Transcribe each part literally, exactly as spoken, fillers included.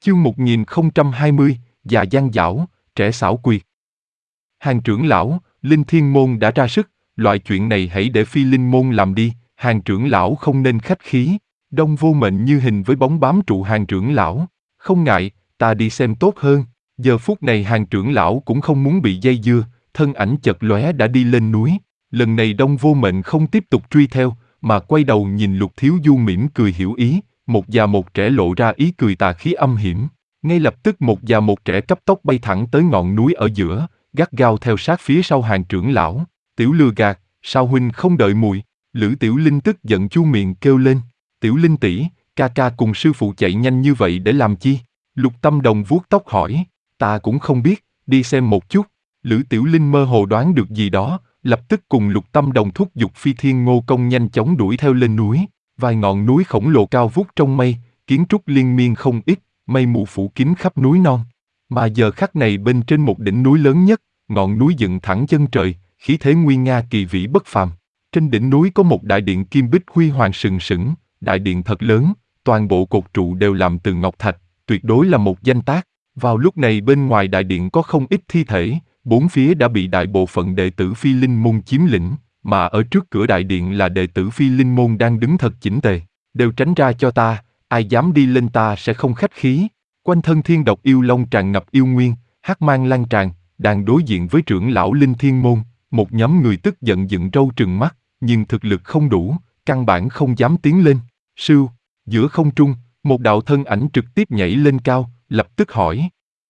Chương một nghìn không trăm hai mươi, già gian dảo, trẻ xảo quyệt. Hàng trưởng lão, Linh Thiên Môn đã ra sức, loại chuyện này hãy để Phi Linh Môn làm đi, hàng trưởng lão không nên khách khí. Đông Vô Mệnh như hình với bóng bám trụ hàng trưởng lão. Không ngại, ta đi xem tốt hơn. Giờ phút này hàng trưởng lão cũng không muốn bị dây dưa, thân ảnh chật lóe đã đi lên núi. Lần này Đông Vô Mệnh không tiếp tục truy theo, mà quay đầu nhìn Lục Thiếu Du mỉm cười hiểu ý, một già một trẻ lộ ra ý cười tà khí âm hiểm. Ngay lập tức một già một trẻ cấp tốc bay thẳng tới ngọn núi ở giữa, gắt gao theo sát phía sau hàng trưởng lão. Tiểu lừa gạt, sao huynh không đợi muội? Lữ Tiểu Linh tức giận chu miệng kêu lên. Tiểu Linh tỷ, ca ca cùng sư phụ chạy nhanh như vậy để làm chi? Lục Tâm Đồng vuốt tóc hỏi. Ta cũng không biết, đi xem một chút. Lữ Tiểu Linh mơ hồ đoán được gì đó, lập tức cùng Lục Tâm Đồng thúc giục Phi Thiên Ngô Công nhanh chóng đuổi theo lên núi. Vài ngọn núi khổng lồ cao vút trong mây, kiến trúc liên miên không ít, mây mù phủ kín khắp núi non. Mà giờ khắc này bên trên một đỉnh núi lớn nhất, ngọn núi dựng thẳng chân trời, khí thế nguy nga kỳ vĩ bất phàm. Trên đỉnh núi có một đại điện kim bích huy hoàng sừng sững, đại điện thật lớn, toàn bộ cột trụ đều làm từ ngọc thạch, tuyệt đối là một danh tác. Vào lúc này bên ngoài đại điện có không ít thi thể, bốn phía đã bị đại bộ phận đệ tử Phi Linh Môn chiếm lĩnh, mà ở trước cửa đại điện là đệ tử Phi Linh Môn đang đứng thật chỉnh tề. Đều tránh ra cho ta, ai dám đi lên ta sẽ không khách khí. Quanh thân thiên độc yêu long tràn ngập yêu nguyên, hắc mang lan tràn, đang đối diện với trưởng lão Linh Thiên Môn, một nhóm người tức giận dựng râu trừng mắt, nhưng thực lực không đủ, căn bản không dám tiến lên. Sưu, giữa không trung, một đạo thân ảnh trực tiếp nhảy lên cao, lập tức hỏi.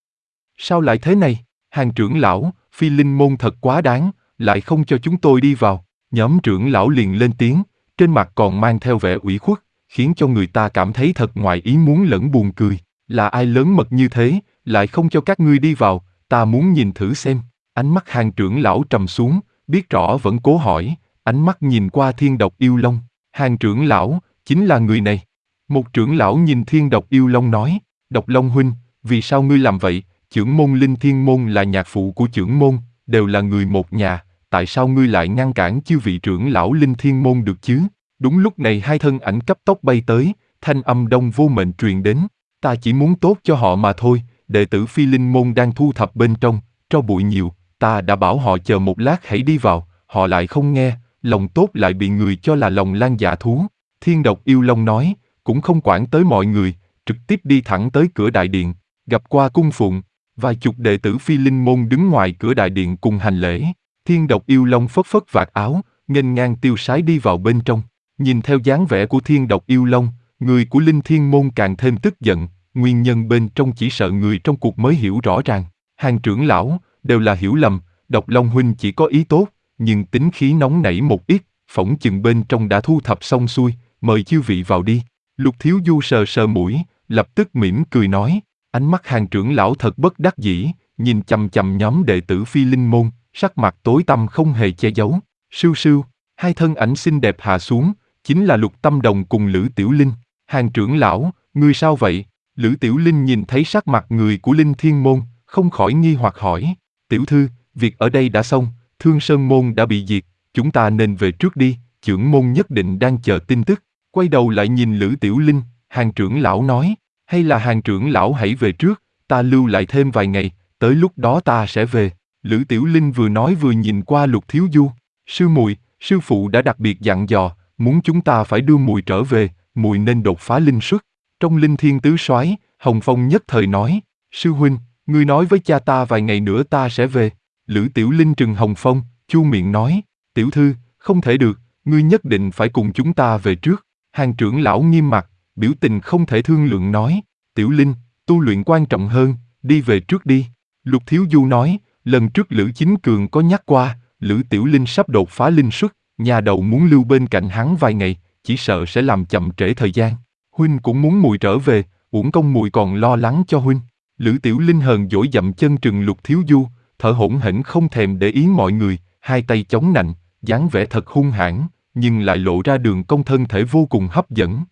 Sao lại thế này? Hàng trưởng lão, Phi Linh Môn thật quá đáng, lại không cho chúng tôi đi vào. Nhóm trưởng lão liền lên tiếng, trên mặt còn mang theo vẻ ủy khuất, khiến cho người ta cảm thấy thật ngoài ý muốn lẫn buồn cười. Là ai lớn mật như thế, lại không cho các ngươi đi vào, ta muốn nhìn thử xem. Ánh mắt hàng trưởng lão trầm xuống, biết rõ vẫn cố hỏi, ánh mắt nhìn qua thiên độc yêu long. Hàng trưởng lão, chính là người này. Một trưởng lão nhìn thiên độc yêu long nói, Độc Long huynh, vì sao ngươi làm vậy? Chưởng môn Linh Thiên Môn là nhạc phụ của chưởng môn, đều là người một nhà, tại sao ngươi lại ngăn cản chư vị trưởng lão Linh Thiên Môn được chứ? Đúng lúc này hai thân ảnh cấp tốc bay tới, thanh âm Đông Vô Mệnh truyền đến, ta chỉ muốn tốt cho họ mà thôi, đệ tử Phi Linh Môn đang thu thập bên trong, tro bụi nhiều, ta đã bảo họ chờ một lát hãy đi vào, họ lại không nghe, lòng tốt lại bị người cho là lòng lang dạ thú. Thiên độc yêu long nói, cũng không quản tới mọi người, trực tiếp đi thẳng tới cửa đại điện, gặp qua cung phụng. Vài chục đệ tử Phi Linh Môn đứng ngoài cửa đại điện cùng hành lễ. Thiên độc yêu long phất phất vạt áo, nghênh ngang tiêu sái đi vào bên trong. Nhìn theo dáng vẻ của thiên độc yêu long, người của Linh Thiên Môn càng thêm tức giận. Nguyên nhân bên trong chỉ sợ người trong cuộc mới hiểu rõ ràng. Hàng trưởng lão, đều là hiểu lầm. Độc Long huynh chỉ có ý tốt, nhưng tính khí nóng nảy một ít. Phỏng chừng bên trong đã thu thập xong xuôi, mời chư vị vào đi. Lục Thiếu Du sờ sờ mũi, lập tức mỉm cười nói. Ánh mắt hàng trưởng lão thật bất đắc dĩ, nhìn chằm chằm nhóm đệ tử Phi Linh Môn, sắc mặt tối tăm không hề che giấu. Sưu sưu, hai thân ảnh xinh đẹp hạ xuống, chính là Lục Tâm Đồng cùng Lữ Tiểu Linh. Hàng trưởng lão, ngươi sao vậy? Lữ Tiểu Linh nhìn thấy sắc mặt người của Linh Thiên Môn, không khỏi nghi hoặc hỏi. Tiểu thư, việc ở đây đã xong, Thương Sơn Môn đã bị diệt, chúng ta nên về trước đi, chưởng môn nhất định đang chờ tin tức. Quay đầu lại nhìn Lữ Tiểu Linh, hàng trưởng lão nói. Hay là hàng trưởng lão hãy về trước, ta lưu lại thêm vài ngày, tới lúc đó ta sẽ về. Lữ Tiểu Linh vừa nói vừa nhìn qua Lục Thiếu Du. Sư muội, sư phụ đã đặc biệt dặn dò, muốn chúng ta phải đưa muội trở về, muội nên đột phá linh xuất. Trong Linh Thiên Tứ Soái, Hồng Phong nhất thời nói, sư huynh, ngươi nói với cha ta vài ngày nữa ta sẽ về. Lữ Tiểu Linh trừng Hồng Phong, chu miệng nói, tiểu thư, không thể được, ngươi nhất định phải cùng chúng ta về trước. Hàng trưởng lão nghiêm mặt, biểu tình không thể thương lượng nói, Tiểu Linh, tu luyện quan trọng hơn, đi về trước đi. Lục Thiếu Du nói, lần trước Lữ Chính Cường có nhắc qua, Lữ Tiểu Linh sắp đột phá linh xuất, nhà đầu muốn lưu bên cạnh hắn vài ngày, chỉ sợ sẽ làm chậm trễ thời gian. Huynh cũng muốn muội trở về, uổng công muội còn lo lắng cho huynh. Lữ Tiểu Linh hờn dỗi dậm chân trừng Lục Thiếu Du, thở hổn hển không thèm để ý mọi người, hai tay chống nạnh, dáng vẻ thật hung hãn, nhưng lại lộ ra đường cong thân thể vô cùng hấp dẫn.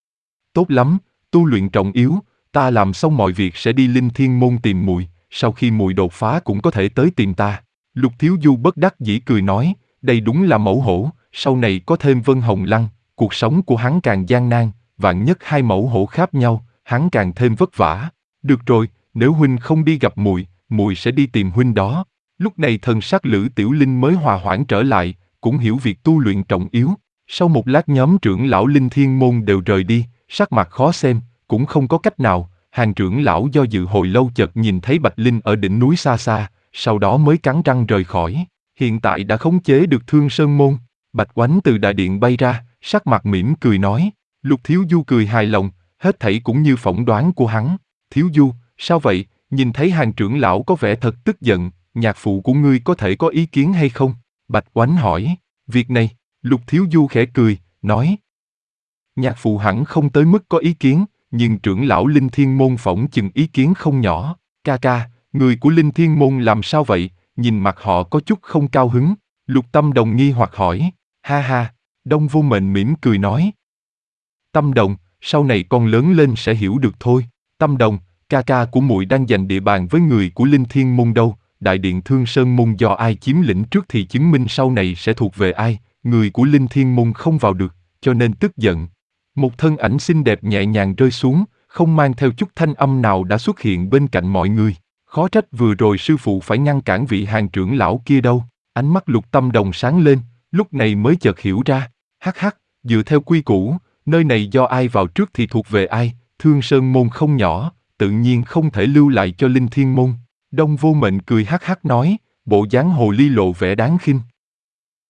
Tốt lắm, tu luyện trọng yếu, ta làm xong mọi việc sẽ đi Linh Thiên Môn tìm muội, sau khi muội đột phá cũng có thể tới tìm ta. Lục Thiếu Du bất đắc dĩ cười nói, đây đúng là mẫu hổ, sau này có thêm Vân Hồng Lăng, cuộc sống của hắn càng gian nan, vạn nhất hai mẫu hổ khác nhau, hắn càng thêm vất vả. Được rồi, nếu huynh không đi gặp muội, muội sẽ đi tìm huynh đó. Lúc này thần sắc Lữ Tiểu Linh mới hòa hoãn trở lại, cũng hiểu việc tu luyện trọng yếu. Sau một lát nhóm trưởng lão Linh Thiên Môn đều rời đi, sắc mặt khó xem, cũng không có cách nào. Hàng trưởng lão do dự hồi lâu chợt nhìn thấy Bạch Linh ở đỉnh núi xa xa, sau đó mới cắn răng rời khỏi. Hiện tại đã khống chế được Thương Sơn Môn. Bạch Oánh từ đại điện bay ra, sắc mặt mỉm cười nói. Lục Thiếu Du cười hài lòng, hết thảy cũng như phỏng đoán của hắn. Thiếu Du, sao vậy? Nhìn thấy hàng trưởng lão có vẻ thật tức giận, nhạc phụ của ngươi có thể có ý kiến hay không? Bạch Oánh hỏi. Việc này, Lục Thiếu Du khẽ cười, nói. Nhạc phụ hẳn không tới mức có ý kiến, nhưng trưởng lão Linh Thiên Môn phỏng chừng ý kiến không nhỏ. Ca ca, người của Linh Thiên Môn làm sao vậy? Nhìn mặt họ có chút không cao hứng. Lục Tâm Đồng nghi hoặc hỏi. Ha ha, Đông Vô Mệnh mỉm cười nói. Tâm Đồng, sau này con lớn lên sẽ hiểu được thôi. Tâm Đồng, ca ca của muội đang giành địa bàn với người của Linh Thiên Môn đâu, đại điện Thương Sơn Môn do ai chiếm lĩnh trước thì chứng minh sau này sẽ thuộc về ai, người của Linh Thiên Môn không vào được, cho nên tức giận. Một thân ảnh xinh đẹp nhẹ nhàng rơi xuống, không mang theo chút thanh âm nào đã xuất hiện bên cạnh mọi người. Khó trách vừa rồi sư phụ phải ngăn cản vị hàng trưởng lão kia đâu. Ánh mắt Lục Tâm Đồng sáng lên, lúc này mới chợt hiểu ra. Hắc hắc, dựa theo quy củ, nơi này do ai vào trước thì thuộc về ai, Thương Sơn Môn không nhỏ, tự nhiên không thể lưu lại cho Linh Thiên Môn. Đông Vô Mệnh cười hắc hắc nói, bộ dáng hồ ly lộ vẻ đáng khinh.